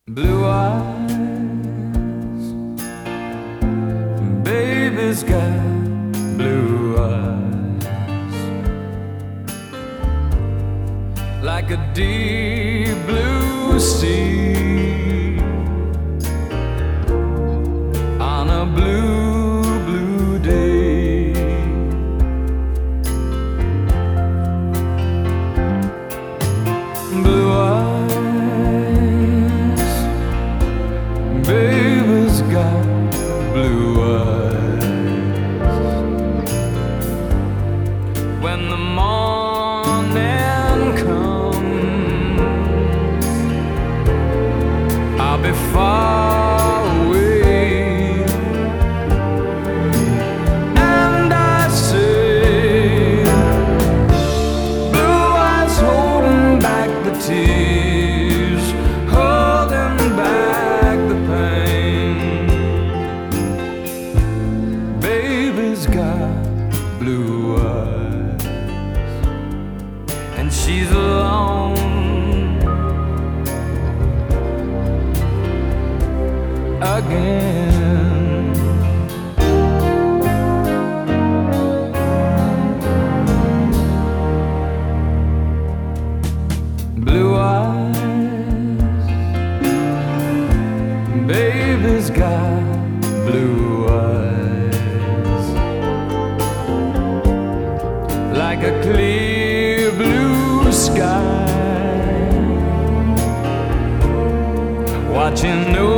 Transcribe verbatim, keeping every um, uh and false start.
Blue eyes, baby's got blue eyes, like a deep blue sea on a blue, blue day. Blue eyes, baby's got blue eyes. When the morning comes, I'll be far away, and I say, blue eyes holding back the tears, holding back the pain. Baby's got blue eyes, and she's alone again. Blue eyes, baby's got blue eyes, like a clear blue sky, watching over